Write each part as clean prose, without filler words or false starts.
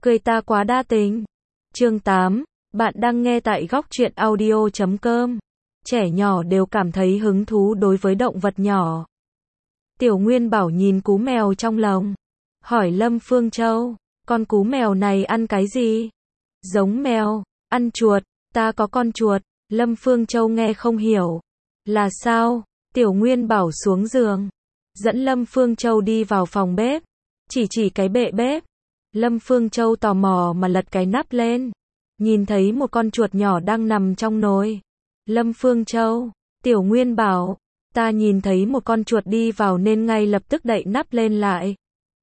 Cười ta quá đa tình. Chương 8, bạn đang nghe tại góc truyện audio.com. Trẻ nhỏ đều cảm thấy hứng thú đối với động vật nhỏ. Tiểu Nguyên Bảo nhìn cú mèo trong lồng, hỏi Lâm Phương Châu, con cú mèo này ăn cái gì? Giống mèo, ăn chuột, ta có con chuột. Lâm Phương Châu nghe không hiểu. Là sao? Tiểu Nguyên Bảo xuống giường, dẫn Lâm Phương Châu đi vào phòng bếp, chỉ cái bệ bếp. Lâm Phương Châu tò mò mà lật cái nắp lên, nhìn thấy một con chuột nhỏ đang nằm trong nồi. Lâm Phương Châu, Tiểu Nguyên Bảo, ta nhìn thấy một con chuột đi vào nên ngay lập tức đậy nắp lên lại,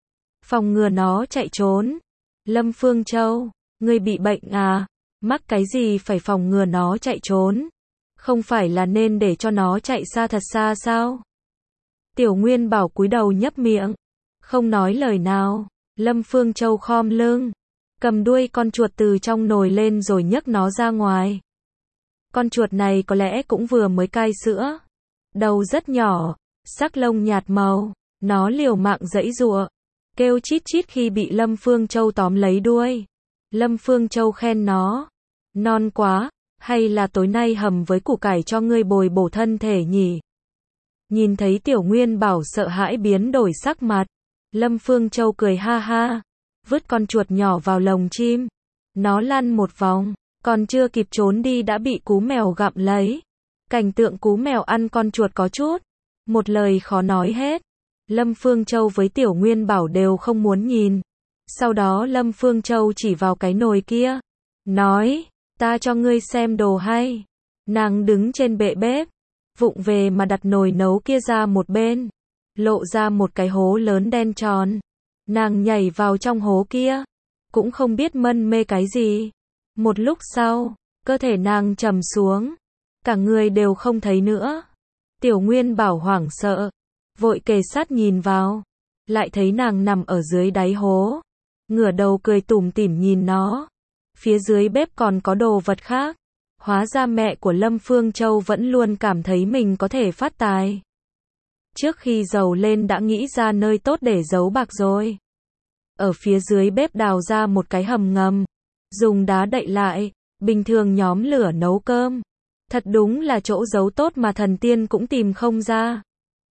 phòng ngừa nó chạy trốn. Lâm Phương Châu, ngươi bị bệnh à? Mắc cái gì phải phòng ngừa nó chạy trốn? Không phải là nên để cho nó chạy xa thật xa sao? Tiểu Nguyên Bảo cúi đầu nhấp miệng, không nói lời nào. Lâm Phương Châu khom lưng, cầm đuôi con chuột từ trong nồi lên rồi nhấc nó ra ngoài. Con chuột này có lẽ cũng vừa mới cai sữa. Đầu rất nhỏ, sắc lông nhạt màu, nó liều mạng giãy giụa, kêu chít chít khi bị Lâm Phương Châu tóm lấy đuôi. Lâm Phương Châu khen nó, non quá, hay là tối nay hầm với củ cải cho ngươi bồi bổ thân thể nhỉ? Nhìn thấy Tiểu Nguyên Bảo sợ hãi biến đổi sắc mặt, Lâm Phương Châu cười ha ha, vứt con chuột nhỏ vào lồng chim. Nó lăn một vòng, còn chưa kịp trốn đi đã bị cú mèo gặm lấy. Cảnh tượng cú mèo ăn con chuột có chút, một lời khó nói hết. Lâm Phương Châu với Tiểu Nguyên Bảo đều không muốn nhìn. Sau đó Lâm Phương Châu chỉ vào cái nồi kia, nói, ta cho ngươi xem đồ hay. Nàng đứng trên bệ bếp, vụng về mà đặt nồi nấu kia ra một bên, lộ ra một cái hố lớn đen tròn. Nàng nhảy vào trong hố kia, cũng không biết mân mê cái gì. Một lúc sau, cơ thể nàng trầm xuống, cả người đều không thấy nữa. Tiểu Nguyên Bảo hoảng sợ, vội kề sát nhìn vào, lại thấy nàng nằm ở dưới đáy hố, ngửa đầu cười tủm tỉm nhìn nó. Phía dưới bếp còn có đồ vật khác. Hóa ra mẹ của Lâm Phương Châu vẫn luôn cảm thấy mình có thể phát tài. Trước khi giàu lên đã nghĩ ra nơi tốt để giấu bạc rồi. Ở phía dưới bếp đào ra một cái hầm ngầm, dùng đá đậy lại, bình thường nhóm lửa nấu cơm. Thật đúng là chỗ giấu tốt mà thần tiên cũng tìm không ra.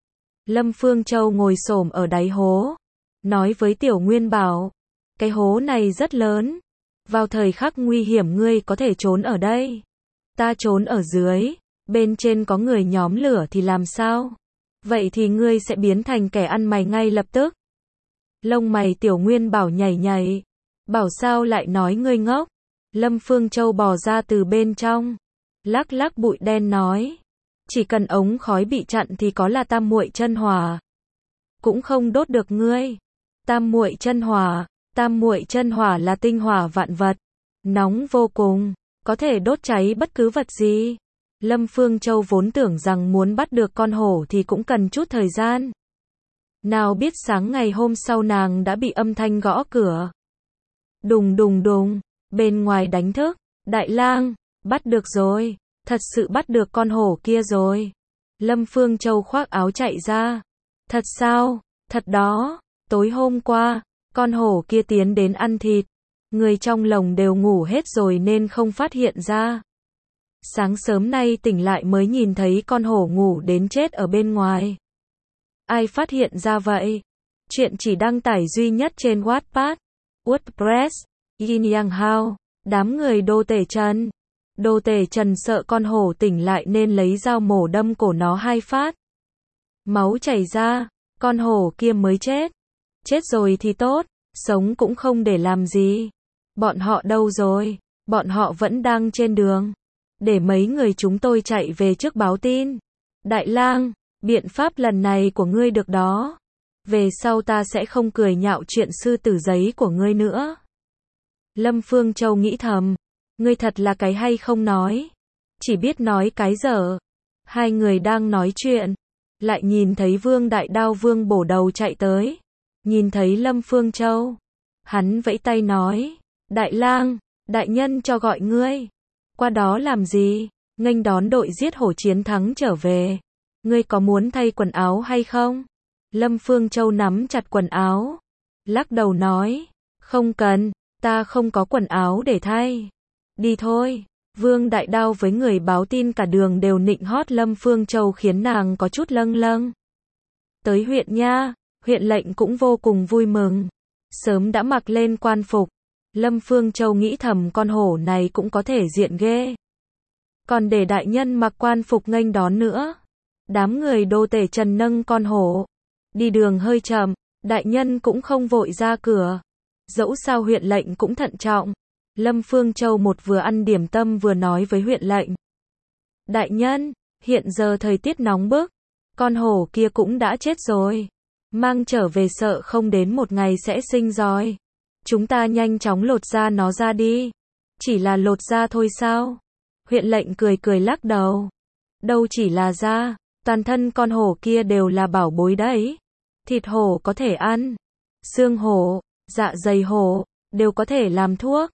Lâm Phương Châu ngồi xổm ở đáy hố, nói với Tiểu Nguyên Bảo, cái hố này rất lớn, vào thời khắc nguy hiểm ngươi có thể trốn ở đây. Ta trốn ở dưới, bên trên có người nhóm lửa thì làm sao? Vậy thì ngươi sẽ biến thành kẻ ăn mày ngay lập tức. Lông mày Tiểu Nguyên Bảo nhảy nhảy, bảo sao lại nói ngươi ngốc? Lâm Phương Châu bò ra từ bên trong, lắc lắc bụi đen nói, chỉ cần ống khói bị chặn thì có là tam muội chân hỏa, cũng không đốt được ngươi. Tam muội chân hỏa là tinh hỏa vạn vật, nóng vô cùng, có thể đốt cháy bất cứ vật gì. Lâm Phương Châu vốn tưởng rằng muốn bắt được con hổ thì cũng cần chút thời gian. Nào biết sáng ngày hôm sau nàng đã bị âm thanh gõ cửa. Đùng đùng đùng, bên ngoài đánh thức, đại lang, bắt được rồi, thật sự bắt được con hổ kia rồi. Lâm Phương Châu khoác áo chạy ra. Thật sao? Thật đó, tối hôm qua, con hổ kia tiến đến ăn thịt. Người trong lồng đều ngủ hết rồi nên không phát hiện ra. Sáng sớm nay tỉnh lại mới nhìn thấy con hổ ngủ đến chết ở bên ngoài. Ai phát hiện ra vậy? Chuyện chỉ đăng tải duy nhất trên Wattpad, WordPress, Yin Yang Hao. Đám người Đô Tể Trần. Đô Tể Trần sợ con hổ tỉnh lại nên lấy dao mổ đâm cổ nó 2 phát. Máu chảy ra, con hổ kia mới chết. Chết rồi thì tốt, sống cũng không để làm gì. Bọn họ đâu rồi? Bọn họ vẫn đang trên đường. Để mấy người chúng tôi chạy về trước báo tin. Đại lang, biện pháp lần này của ngươi được đó. Về sau ta sẽ không cười nhạo chuyện sư tử giấy của ngươi nữa. Lâm Phương Châu nghĩ thầm, ngươi thật là cái hay không nói, chỉ biết nói cái dở. Hai người đang nói chuyện, lại nhìn thấy Vương Đại Đao Vương Bổ Đầu chạy tới. Nhìn thấy Lâm Phương Châu, hắn vẫy tay nói, đại lang, đại nhân cho gọi ngươi. Qua đó làm gì? Nghênh đón đội giết hổ chiến thắng trở về. Ngươi có muốn thay quần áo hay không? Lâm Phương Châu nắm chặt quần áo, lắc đầu nói, không cần, ta không có quần áo để thay. Đi thôi. Vương Đại Đao với người báo tin cả đường đều nịnh hót Lâm Phương Châu khiến nàng có chút lâng lâng. Tới huyện nha, huyện lệnh cũng vô cùng vui mừng. Sớm đã mặc lên quan phục. Lâm Phương Châu nghĩ thầm con hổ này cũng có thể diện ghê. Còn để đại nhân mặc quan phục nghênh đón nữa. Đám người đô tể Trần nâng con hổ. Đi đường hơi chậm, đại nhân cũng không vội ra cửa. Dẫu sao huyện lệnh cũng thận trọng. Lâm Phương Châu một vừa ăn điểm tâm vừa nói với huyện lệnh. Đại nhân, hiện giờ thời tiết nóng bức. Con hổ kia cũng đã chết rồi. Mang trở về sợ không đến một ngày sẽ sinh roi. Chúng ta nhanh chóng lột da nó ra đi. Chỉ là lột da thôi sao? Huyện lệnh cười cười lắc đầu. Đâu chỉ là da, toàn thân con hổ kia đều là bảo bối đấy. Thịt hổ có thể ăn. Xương hổ, dạ dày hổ, đều có thể làm thuốc.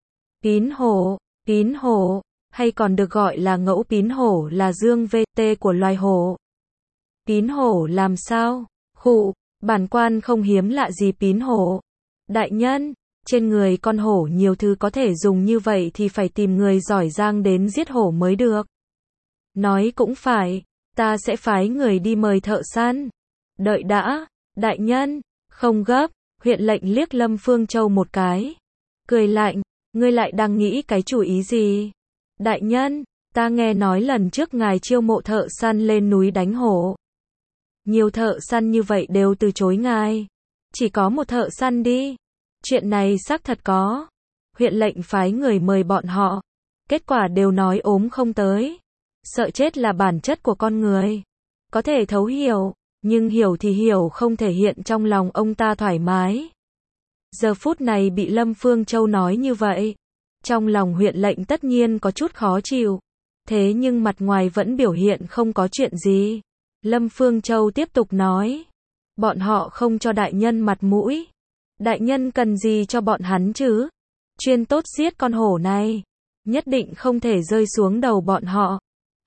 Pín hổ, hay còn được gọi là ngẫu pín hổ là dương VT của loài hổ. Pín hổ làm sao? Khụ, bản quan không hiếm lạ gì pín hổ. Đại nhân, trên người con hổ nhiều thứ có thể dùng như vậy thì phải tìm người giỏi giang đến giết hổ mới được. Nói cũng phải, ta sẽ phái người đi mời thợ săn. Đợi đã, đại nhân, không gấp, huyện lệnh liếc Lâm Phương Châu một cái. Cười lạnh, ngươi lại đang nghĩ cái chủ ý gì? Đại nhân, ta nghe nói lần trước ngài chiêu mộ thợ săn lên núi đánh hổ. Nhiều thợ săn như vậy đều từ chối ngài. Chỉ có một thợ săn đi. Chuyện này xác thật có. Huyện lệnh phái người mời bọn họ. Kết quả đều nói ốm không tới. Sợ chết là bản chất của con người. Có thể thấu hiểu, nhưng hiểu thì hiểu không thể hiện trong lòng ông ta thoải mái. Giờ phút này bị Lâm Phương Châu nói như vậy. Trong lòng huyện lệnh tất nhiên có chút khó chịu. Thế nhưng mặt ngoài vẫn biểu hiện không có chuyện gì. Lâm Phương Châu tiếp tục nói. Bọn họ không cho đại nhân mặt mũi. Đại nhân cần gì cho bọn hắn chứ? Chuyên tốt giết con hổ này. Nhất định không thể rơi xuống đầu bọn họ.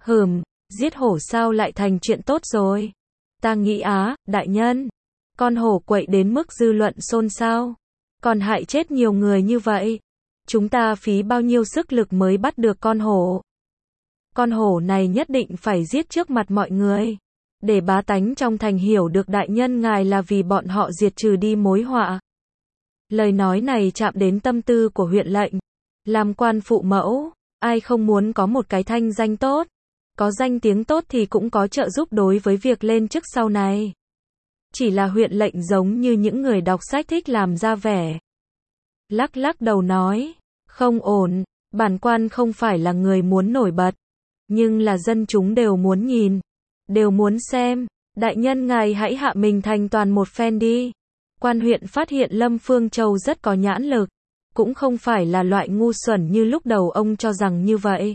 Giết hổ sao lại thành chuyện tốt rồi? Ta nghĩ đại nhân. Con hổ quậy đến mức dư luận xôn xao. Còn hại chết nhiều người như vậy. Chúng ta phí bao nhiêu sức lực mới bắt được con hổ. Con hổ này nhất định phải giết trước mặt mọi người. Để bá tánh trong thành hiểu được đại nhân ngài là vì bọn họ diệt trừ đi mối họa. Lời nói này chạm đến tâm tư của huyện lệnh. Làm quan phụ mẫu, ai không muốn có một cái thanh danh tốt. Có danh tiếng tốt thì cũng có trợ giúp đối với việc lên chức sau này. Chỉ là huyện lệnh giống như những người đọc sách thích làm ra vẻ. Lắc đầu nói, không ổn, bản quan không phải là người muốn nổi bật. Nhưng là dân chúng đều muốn nhìn, đều muốn xem. Đại nhân ngài hãy hạ mình thành toàn một phen đi. Quan huyện phát hiện Lâm Phương Châu rất có nhãn lực. Cũng không phải là loại ngu xuẩn như lúc đầu ông cho rằng như vậy.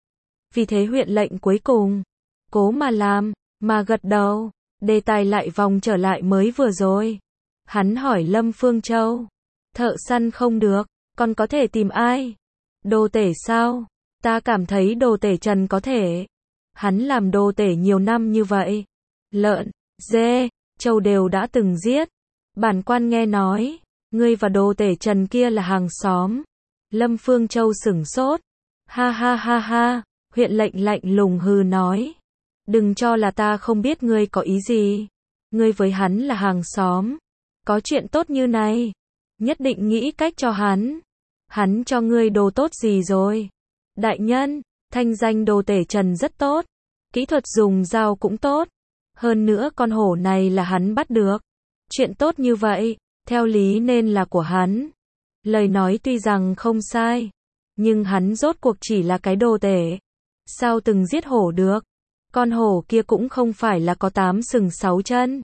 Vì thế huyện lệnh cuối cùng, cố mà làm, mà gật đầu. Đề tài lại vòng trở lại mới vừa rồi. Hắn hỏi Lâm Phương Châu. Thợ săn không được, còn có thể tìm ai? Đô tể sao? Ta cảm thấy đô tể Trần có thể. Hắn làm đô tể nhiều năm như vậy. Lợn, dê, trâu đều đã từng giết. Bản quan nghe nói, ngươi và đô tể Trần kia là hàng xóm. Lâm Phương Châu sửng sốt. Ha ha ha ha, huyện lệnh lạnh lùng hừ nói. Đừng cho là ta không biết ngươi có ý gì. Ngươi với hắn là hàng xóm. Có chuyện tốt như này. Nhất định nghĩ cách cho hắn. Hắn cho ngươi đồ tốt gì rồi? Đại nhân, thanh danh đô tể Trần rất tốt. Kỹ thuật dùng dao cũng tốt. Hơn nữa con hổ này là hắn bắt được. Chuyện tốt như vậy, theo lý nên là của hắn. Lời nói tuy rằng không sai. Nhưng hắn rốt cuộc chỉ là cái đô tể. Sao từng giết hổ được? Con hổ kia cũng không phải là có 8 sừng 6 chân.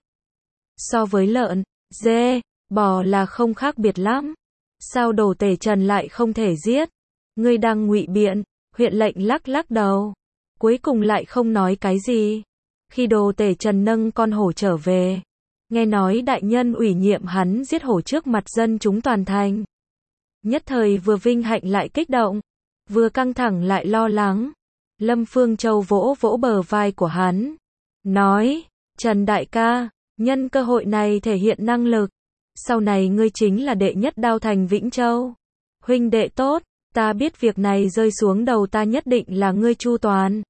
So với lợn, dê, bò là không khác biệt lắm. Sao đô tể Trần lại không thể giết? Ngươi đang ngụy biện. Huyện lệnh lắc đầu. Cuối cùng lại không nói cái gì. Khi đô tể Trần nâng con hổ trở về. Nghe nói đại nhân ủy nhiệm hắn giết hổ trước mặt dân chúng toàn thành. Nhất thời vừa vinh hạnh lại kích động. Vừa căng thẳng lại lo lắng. Lâm Phương Châu vỗ vỗ bờ vai của hắn. Nói, Trần đại ca, nhân cơ hội này thể hiện năng lực. Sau này ngươi chính là đệ nhất đao thành Vĩnh Châu. Huynh đệ tốt, ta biết việc này rơi xuống đầu ta nhất định là ngươi chu toàn.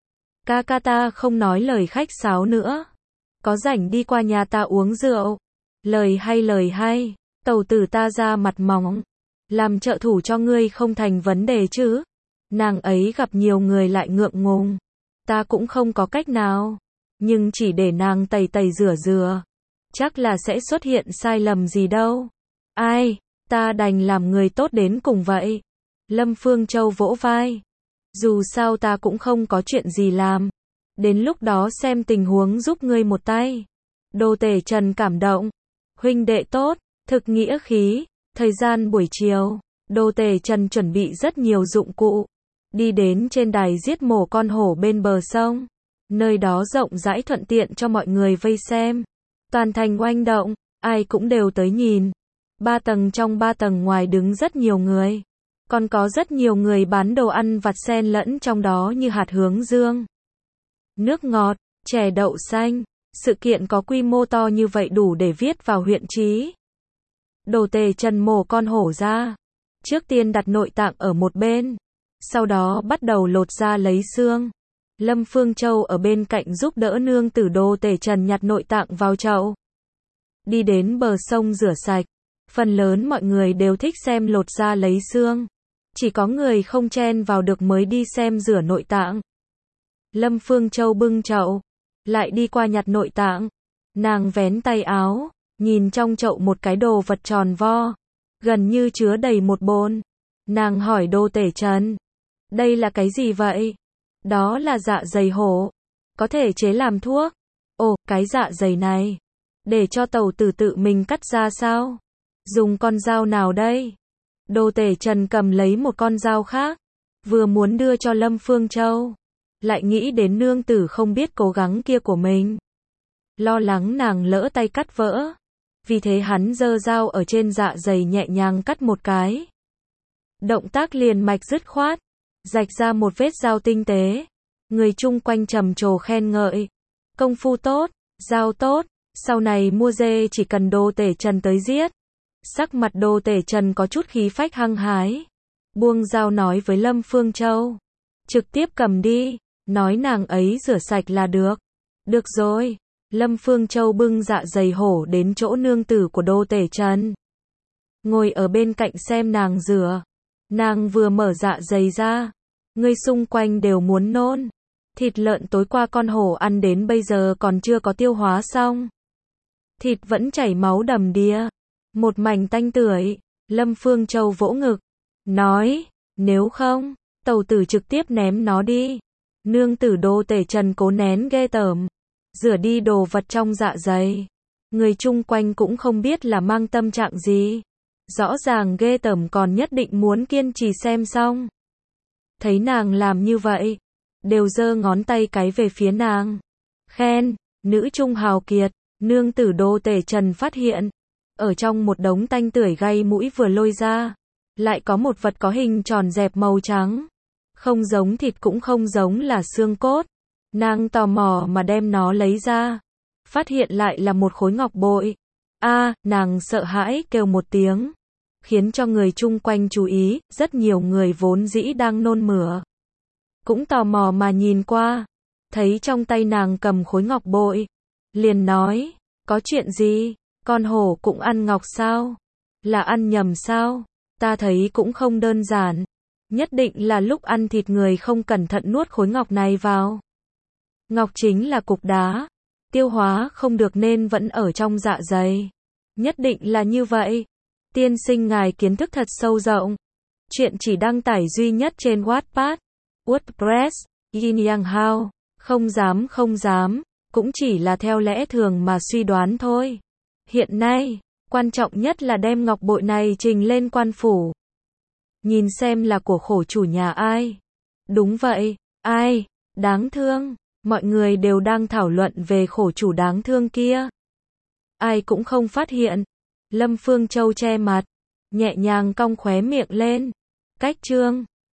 Ca ca ta không nói lời khách sáo nữa. Có rảnh đi qua nhà ta uống rượu. Lời hay, tàu tử ta ra mặt mỏng. Làm trợ thủ cho ngươi không thành vấn đề chứ. Nàng ấy gặp nhiều người lại ngượng ngùng. Ta cũng không có cách nào. Nhưng chỉ để nàng tẩy tẩy rửa. Chắc là sẽ xuất hiện sai lầm gì đâu. Ai, ta đành làm người tốt đến cùng vậy. Lâm Phương Châu vỗ vai. Dù sao ta cũng không có chuyện gì làm. Đến lúc đó xem tình huống giúp ngươi một tay. Đô Tể Trần cảm động. Huynh đệ tốt, thực nghĩa khí. Thời gian buổi chiều, Đô Tể Trần chuẩn bị rất nhiều dụng cụ. Đi đến trên đài giết mổ con hổ bên bờ sông. Nơi đó rộng rãi thuận tiện cho mọi người vây xem. Toàn thành oanh động, ai cũng đều tới nhìn. 3 tầng trong 3 tầng ngoài đứng rất nhiều người. Còn có rất nhiều người bán đồ ăn vặt xen lẫn trong đó như hạt hướng dương, nước ngọt, chè đậu xanh. Sự kiện có quy mô to như vậy đủ để viết vào huyện trí. Đô Tể Trần mổ con hổ ra. Trước tiên đặt nội tạng ở một bên. Sau đó bắt đầu lột ra lấy xương. Lâm Phương Châu ở bên cạnh giúp đỡ nương tử Đô Tể Trần nhặt nội tạng vào chậu. Đi đến bờ sông rửa sạch. Phần lớn mọi người đều thích xem lột ra lấy xương. Chỉ có người không chen vào được mới đi xem rửa nội tạng. Lâm Phương Châu bưng chậu. Lại đi qua nhặt nội tạng. Nàng vén tay áo. Nhìn trong chậu một cái đồ vật tròn vo. Gần như chứa đầy một bồn. Nàng hỏi Đô Tể Trần. Đây là cái gì vậy? Đó là dạ dày hổ. Có thể chế làm thuốc. Ồ, cái dạ dày này. Để cho tàu tử tự mình cắt ra sao? Dùng con dao nào đây? Đô Tể Trần cầm lấy một con dao khác. Vừa muốn đưa cho Lâm Phương Châu. Lại nghĩ đến nương tử không biết cố gắng kia của mình. Lo lắng nàng lỡ tay cắt vỡ. Vì thế hắn giơ dao ở trên dạ dày nhẹ nhàng cắt một cái. Động tác liền mạch dứt khoát. Rạch ra một vết dao tinh tế. Người chung quanh trầm trồ khen ngợi. Công phu tốt, dao tốt. Sau này mua dê chỉ cần Đô Tể Trần tới giết. Sắc mặt Đô Tể Trần có chút khí phách hăng hái. Buông dao nói với Lâm Phương Châu. Trực tiếp cầm đi. Nói nàng ấy rửa sạch là được. Được rồi. Lâm Phương Châu bưng dạ dày hổ đến chỗ nương tử của Đô Tể Trần. Ngồi ở bên cạnh xem nàng rửa. Nàng vừa mở dạ dày ra. Người xung quanh đều muốn nôn. Thịt lợn tối qua con hổ ăn đến bây giờ còn chưa có tiêu hóa xong. Thịt vẫn chảy máu đầm đìa. Một mảnh tanh tưởi. Lâm Phương Châu vỗ ngực. Nói, nếu không, tàu tử trực tiếp ném nó đi. Nương tử Đô Tể Trần cố nén ghê tởm. Rửa đi đồ vật trong dạ dày. Người chung quanh cũng không biết là mang tâm trạng gì. Rõ ràng ghê tởm còn nhất định muốn kiên trì xem xong. Thấy nàng làm như vậy. Đều giơ ngón tay cái về phía nàng. Khen, nữ trung hào kiệt. Nương tử Đô Tể Trần phát hiện. Ở trong một đống tanh tưởi gây mũi vừa lôi ra. Lại có một vật có hình tròn dẹp màu trắng. Không giống thịt cũng không giống là xương cốt. Nàng tò mò mà đem nó lấy ra. Phát hiện lại là một khối ngọc bội. Nàng sợ hãi kêu một tiếng. Khiến cho người chung quanh chú ý, rất nhiều người vốn dĩ đang nôn mửa. Cũng tò mò mà nhìn qua. Thấy trong tay nàng cầm khối ngọc bội. Liền nói, có chuyện gì? Con hổ cũng ăn ngọc sao? Là ăn nhầm sao? Ta thấy cũng không đơn giản. Nhất định là lúc ăn thịt người không cẩn thận nuốt khối ngọc này vào. Ngọc chính là cục đá. Tiêu hóa không được nên vẫn ở trong dạ dày. Nhất định là như vậy. Tiên sinh ngài kiến thức thật sâu rộng. Chuyện chỉ đăng tải duy nhất trên Wattpad, WordPress, Yin Yang Hao. Không dám. Cũng chỉ là theo lẽ thường mà suy đoán thôi. Hiện nay, quan trọng nhất là đem ngọc bội này trình lên quan phủ. Nhìn xem là của khổ chủ nhà ai. Đúng vậy, ai? Đáng thương. Mọi người đều đang thảo luận về khổ chủ đáng thương kia. Ai cũng không phát hiện. Lâm Phương Châu che mặt. Nhẹ nhàng cong khóe miệng lên. Cách chương.